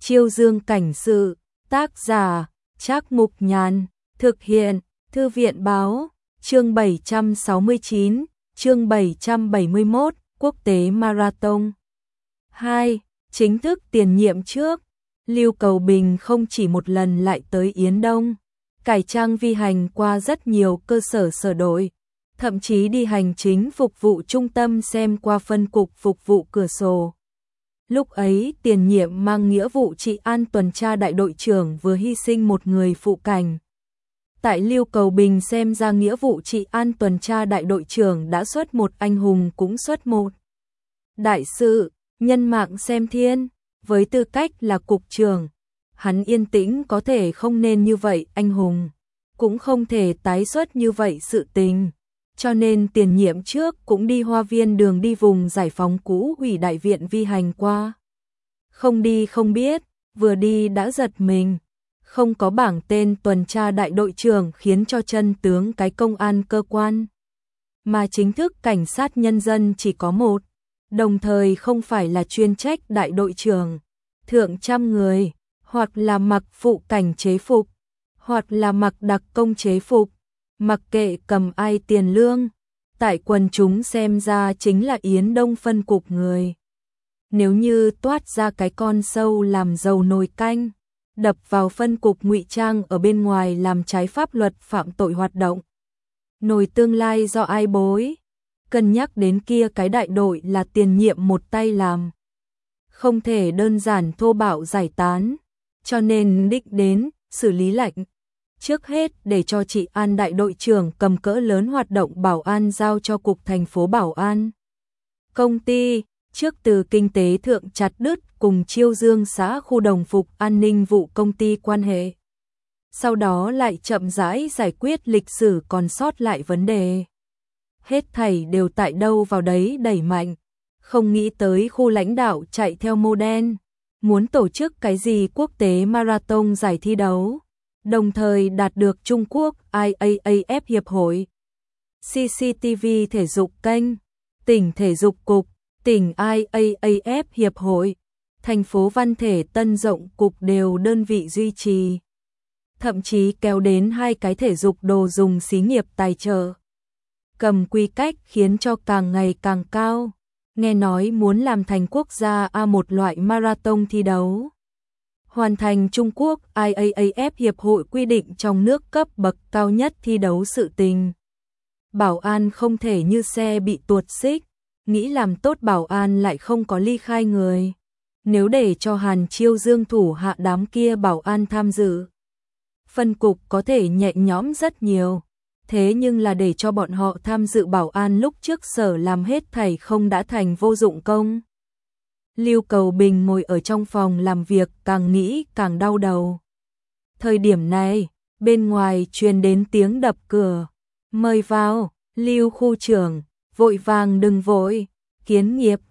Chiêu Dương cảnh sự, tác giả, Trác Mục Nhàn, thực hiện, Thư viện báo, chương 769, chương 771, Quốc tế Marathon. 2. Chính thức tiền nhiệm trước, Lưu Cầu Bình không chỉ một lần lại tới Yến Đông, cải trang vi hành qua rất nhiều cơ sở sở đội, thậm chí đi hành chính phục vụ trung tâm xem qua phân cục phục vụ cửa sổ. Lúc ấy tiền nhiệm mang nghĩa vụ trị an tuần tra đại đội trưởng vừa hy sinh một người phụ cảnh. Tại Lưu Cầu Bình xem ra nghĩa vụ trị an tuần tra đại đội trưởng đã xuất một anh hùng cũng xuất một đại sự, nhân mạng xem thiên, với tư cách là cục trưởng, hắn yên tĩnh có thể không nên như vậy anh hùng, cũng không thể tái xuất như vậy sự tình. Cho nên tiền nhiệm trước cũng đi Hoa Viên đường đi vùng giải phóng cũ hủy đại viện vi hành qua. Không đi không biết, vừa đi đã giật mình. Không có bảng tên tuần tra đại đội trưởng khiến cho chân tướng cái công an cơ quan. Mà chính thức cảnh sát nhân dân chỉ có một, đồng thời không phải là chuyên trách đại đội trưởng. Thượng trăm người, hoặc là mặc phụ cảnh chế phục, hoặc là mặc đặc công chế phục. Mặc kệ cầm ai tiền lương, tại quần chúng xem ra chính là Yến Đông phân cục người. Nếu như toát ra cái con sâu làm dầu nồi canh, đập vào phân cục ngụy trang ở bên ngoài làm trái pháp luật phạm tội hoạt động. Nồi tương lai do ai bối? Cân nhắc đến kia cái đại đội là tiền nhiệm một tay làm. Không thể đơn giản thô bạo giải tán, cho nên đích đến, xử lý lệnh. Trước hết để cho chị An đại đội trưởng cầm cỡ lớn hoạt động bảo an giao cho cục thành phố bảo an. Công ty, trước từ kinh tế thượng chặt đứt cùng Chiêu Dương xã khu đồng phục an ninh vụ công ty quan hệ. Sau đó lại chậm rãi giải quyết lịch sử còn sót lại vấn đề. Hết thảy đều tại đâu vào đấy đẩy mạnh. Không nghĩ tới khu lãnh đạo chạy theo mô đen. Muốn tổ chức cái gì quốc tế marathon giải thi đấu. Đồng thời đạt được Trung Quốc IAAF Hiệp hội, CCTV thể dục kênh, tỉnh thể dục cục, tỉnh IAAF Hiệp hội, thành phố văn thể Tân Rộng cục đều đơn vị duy trì. Thậm chí kéo đến 2 cái thể dục đồ dùng xí nghiệp tài trợ. Cầm quy cách khiến cho càng ngày càng cao. Nghe nói muốn làm thành quốc gia một loại marathon thi đấu. Hoàn thành Trung Quốc IAAF Hiệp hội quy định trong nước cấp bậc cao nhất thi đấu sự tình. Bảo an không thể như xe bị tuột xích, nghĩ làm tốt bảo an lại không có ly khai người. Nếu để cho Hàn Chiêu Dương thủ hạ đám kia bảo an tham dự, phân cục có thể nhẹ nhõm rất nhiều. Thế nhưng là để cho bọn họ tham dự bảo an lúc trước sở làm hết thảy không đã thành vô dụng công. Lưu Cầu Bình ngồi ở trong phòng làm việc càng nghĩ càng đau đầu. Thời điểm này, bên ngoài truyền đến tiếng đập cửa. Mời vào, Lưu khu trưởng, vội vàng đừng vội. Kiến nghiệp,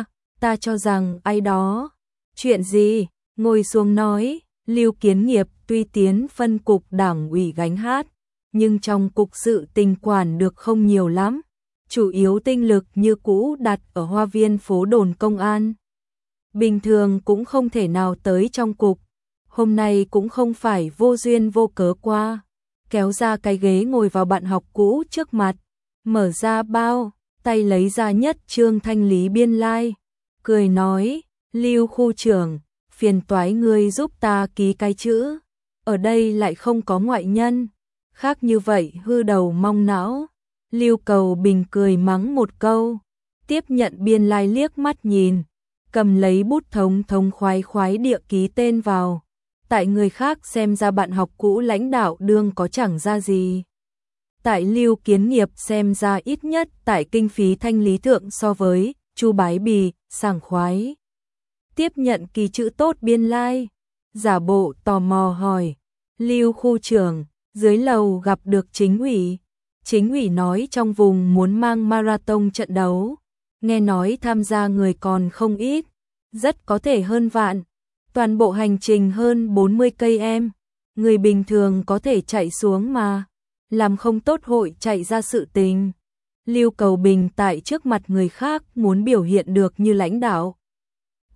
ta cho rằng ai đó. Chuyện gì, ngồi xuống nói. Lưu Kiến nghiệp tuy tiến phân cục đảng ủy gánh hát, nhưng trong cục sự tình quản được không nhiều lắm. Chủ yếu tinh lực như cũ đặt ở Hoa Viên phố đồn công an. Bình thường cũng không thể nào tới trong cục, hôm nay cũng không phải vô duyên vô cớ qua, kéo ra cái ghế ngồi vào bạn học cũ trước mặt, mở ra bao, tay lấy ra nhất trương thanh lý biên lai, cười nói, Lưu khu trưởng, phiền toái ngươi giúp ta ký cái chữ, ở đây lại không có ngoại nhân, khác như vậy hư đầu mong não. Lưu Cầu Bình cười mắng một câu, tiếp nhận biên lai liếc mắt nhìn. Cầm lấy bút thống khoái địa ký tên vào. Tại người khác xem ra bạn học cũ lãnh đạo đương có chẳng ra gì. Tại Lưu Kiến nghiệp xem ra ít nhất tại kinh phí thanh lý thượng so với Chu Bái Bì, sảng khoái. Tiếp nhận kỳ chữ tốt biên lai. Giả bộ tò mò hỏi. Lưu khu trưởng, dưới lầu gặp được chính ủy. Chính ủy nói trong vùng muốn mang marathon trận đấu. Nghe nói tham gia người còn không ít, rất có thể hơn vạn. Toàn bộ hành trình hơn 40 cây em, người bình thường có thể chạy xuống mà, làm không tốt hội chạy ra sự tình. Lưu Cầu Bình tại trước mặt người khác muốn biểu hiện được như lãnh đạo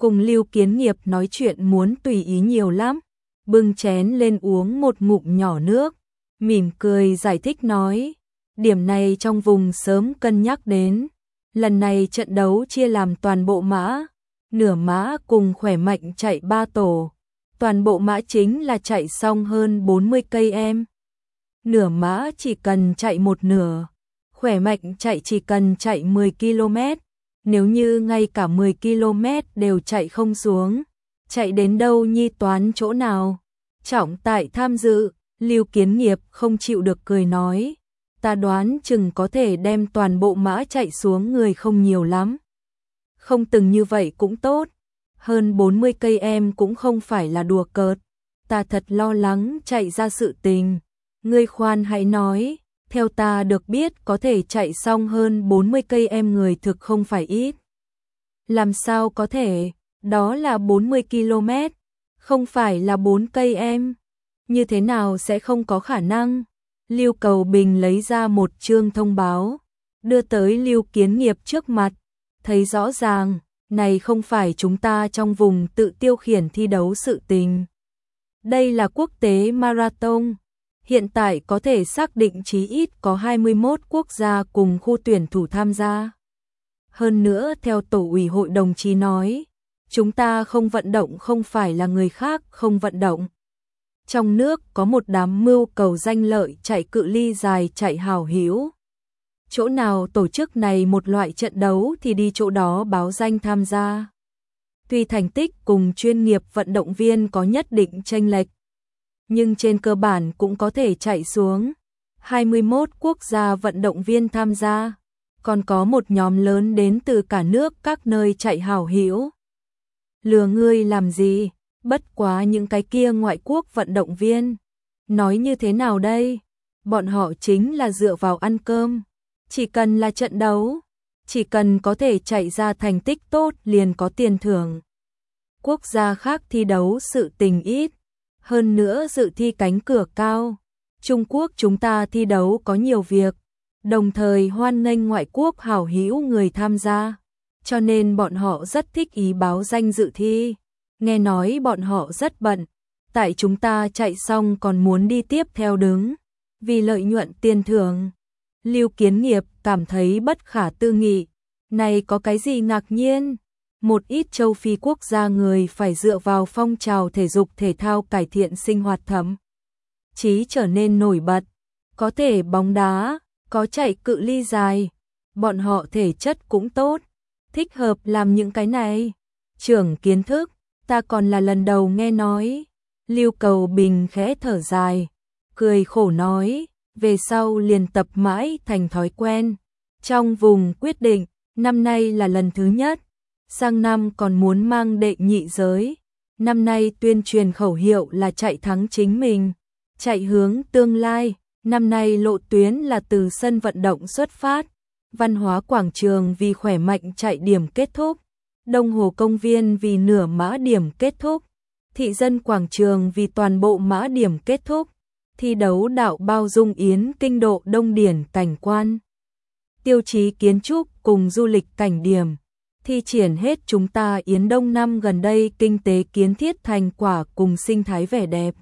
cùng Lưu Kiến Nghiệp nói chuyện muốn tùy ý nhiều lắm, bưng chén lên uống một ngụm nhỏ nước, mỉm cười giải thích nói, điểm này trong vùng sớm cân nhắc đến, lần này trận đấu chia làm toàn bộ mã, nửa mã cùng khỏe mạnh chạy 3 tổ, toàn bộ mã chính là chạy xong hơn 40 cây em. Nửa mã chỉ cần chạy một nửa, khỏe mạnh chạy chỉ cần chạy 10 km, nếu như ngay cả 10 km đều chạy không xuống, chạy đến đâu nhi toán chỗ nào. Trọng tại tham dự, Lưu Kiến Nghiệp không chịu được cười nói, ta đoán chừng có thể đem toàn bộ mã chạy xuống người không nhiều lắm. Không từng như vậy cũng tốt, hơn 40 cây em cũng không phải là đùa cợt, ta thật lo lắng chạy ra sự tình. Ngươi khoan hãy nói, theo ta được biết có thể chạy xong hơn 40 cây em người thực không phải ít. Làm sao có thể, đó là 40 km, không phải là 4 cây em. Như thế nào sẽ không có khả năng? Lưu Cầu Bình lấy ra một chương thông báo, đưa tới Lưu Kiến Nghiệp trước mặt, thấy rõ ràng, này không phải chúng ta trong vùng tự tiêu khiển thi đấu sự tình. Đây là quốc tế marathon. Hiện tại có thể xác định chí ít có 21 quốc gia cùng khu tuyển thủ tham gia. Hơn nữa theo tổ ủy hội đồng chí nói, chúng ta không vận động không phải là người khác không vận động. Trong nước có một đám mưu cầu danh lợi chạy cự ly dài chạy hào hữu. Chỗ nào tổ chức này một loại trận đấu thì đi chỗ đó báo danh tham gia. Tuy thành tích cùng chuyên nghiệp vận động viên có nhất định chênh lệch, nhưng trên cơ bản cũng có thể chạy xuống. 21 quốc gia vận động viên tham gia, còn có một nhóm lớn đến từ cả nước các nơi chạy hào hữu. Lừa ngươi làm gì, bất quá những cái kia ngoại quốc vận động viên. Nói như thế nào đây? Bọn họ chính là dựa vào ăn cơm. Chỉ cần là trận đấu, chỉ cần có thể chạy ra thành tích tốt liền có tiền thưởng. Quốc gia khác thi đấu sự tình ít, hơn nữa dự thi cánh cửa cao. Trung Quốc chúng ta thi đấu có nhiều việc, đồng thời hoan nghênh ngoại quốc hảo hữu người tham gia, cho nên bọn họ rất thích ý báo danh dự thi. Nghe nói bọn họ rất bận, tại chúng ta chạy xong còn muốn đi tiếp theo đứng, vì lợi nhuận tiền thưởng. Lưu Kiến Nghiệp cảm thấy bất khả tư nghị, này có cái gì ngạc nhiên? Một ít châu Phi quốc gia người phải dựa vào phong trào thể dục thể thao cải thiện sinh hoạt thậm chí trở nên nổi bật, có thể bóng đá, có chạy cự ly dài, bọn họ thể chất cũng tốt, thích hợp làm những cái này. Trưởng kiến thức, ta còn là lần đầu nghe nói. Lưu Cầu Bình khẽ thở dài, cười khổ nói, về sau liền tập mãi thành thói quen. Trong vùng quyết định, năm nay là lần thứ nhất, sang năm còn muốn mang đệ nhị giới. Năm nay tuyên truyền khẩu hiệu là chạy thắng chính mình, chạy hướng tương lai. Năm nay lộ tuyến là từ sân vận động xuất phát, văn hóa quảng trường vì khỏe mạnh chạy điểm kết thúc, Đông Hồ công viên vì nửa mã điểm kết thúc, thị dân quảng trường vì toàn bộ mã điểm kết thúc, thi đấu đạo bao dung yến kinh độ đông điển cảnh quan, tiêu chí kiến trúc cùng du lịch cảnh điểm, thi triển hết chúng ta yến đông năm gần đây kinh tế kiến thiết thành quả cùng sinh thái vẻ đẹp.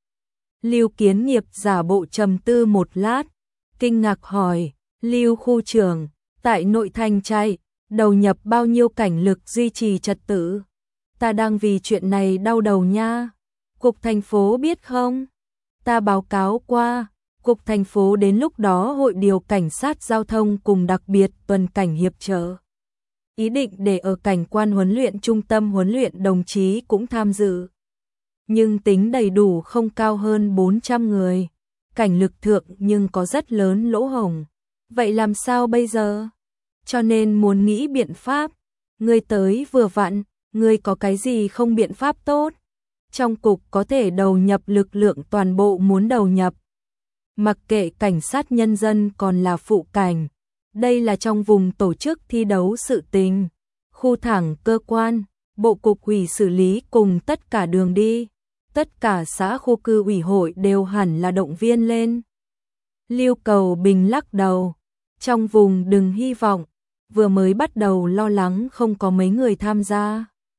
Lưu Kiến Nghiệp giả bộ trầm tư một lát, kinh ngạc hỏi, Lưu khu trưởng, tại nội thành chạy, đầu nhập bao nhiêu cảnh lực duy trì trật tự? Ta đang vì chuyện này đau đầu nha. Cục thành phố biết không? Ta báo cáo qua, cục thành phố đến lúc đó hội điều cảnh sát giao thông cùng đặc biệt tuần cảnh hiệp trợ. Ý định để ở cảnh quan huấn luyện trung tâm huấn luyện đồng chí cũng tham dự. Nhưng tính đầy đủ không cao hơn 400 người. Cảnh lực thượng nhưng có rất lớn lỗ hổng. Vậy làm sao bây giờ? Cho nên muốn nghĩ biện pháp. Ngươi tới vừa vặn, ngươi có cái gì không biện pháp tốt? Trong cục có thể đầu nhập lực lượng toàn bộ muốn đầu nhập. Mặc kệ cảnh sát nhân dân còn là phụ cảnh. Đây là trong vùng tổ chức thi đấu sự tình. Khu thẳng cơ quan, bộ cục ủy xử lý cùng tất cả đường đi. Tất cả xã khu cư ủy hội đều hẳn là động viên lên. Lưu Cầu Bình lắc đầu. Trong vùng đừng hy vọng, vừa mới bắt đầu lo lắng không có mấy người tham gia.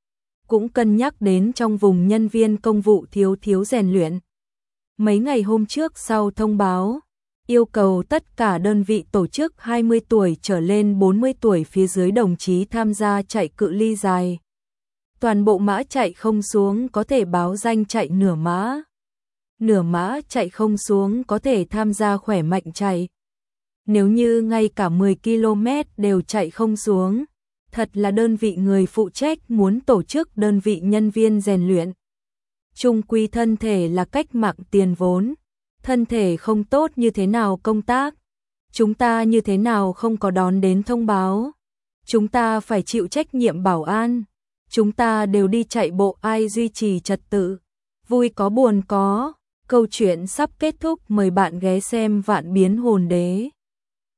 cũng cân nhắc đến trong vùng nhân viên công vụ thiếu rèn luyện. Mấy ngày hôm trước sau thông báo, yêu cầu tất cả đơn vị tổ chức 20 tuổi trở lên 40 tuổi phía dưới đồng chí tham gia chạy cự ly dài. Toàn bộ mã chạy không xuống có thể báo danh chạy nửa mã. Nửa mã chạy không xuống có thể tham gia khỏe mạnh chạy. Nếu như ngay cả 10 km đều chạy không xuống, thật là đơn vị người phụ trách muốn tổ chức đơn vị nhân viên rèn luyện. Chung quy thân thể là cách mạng tiền vốn, thân thể không tốt như thế nào công tác, chúng ta như thế nào không có đón đến thông báo, chúng ta phải chịu trách nhiệm bảo an, chúng ta đều đi chạy bộ ai duy trì trật tự, vui có buồn có, câu chuyện sắp kết thúc mời bạn ghé xem Vạn Biến Hồn Đế.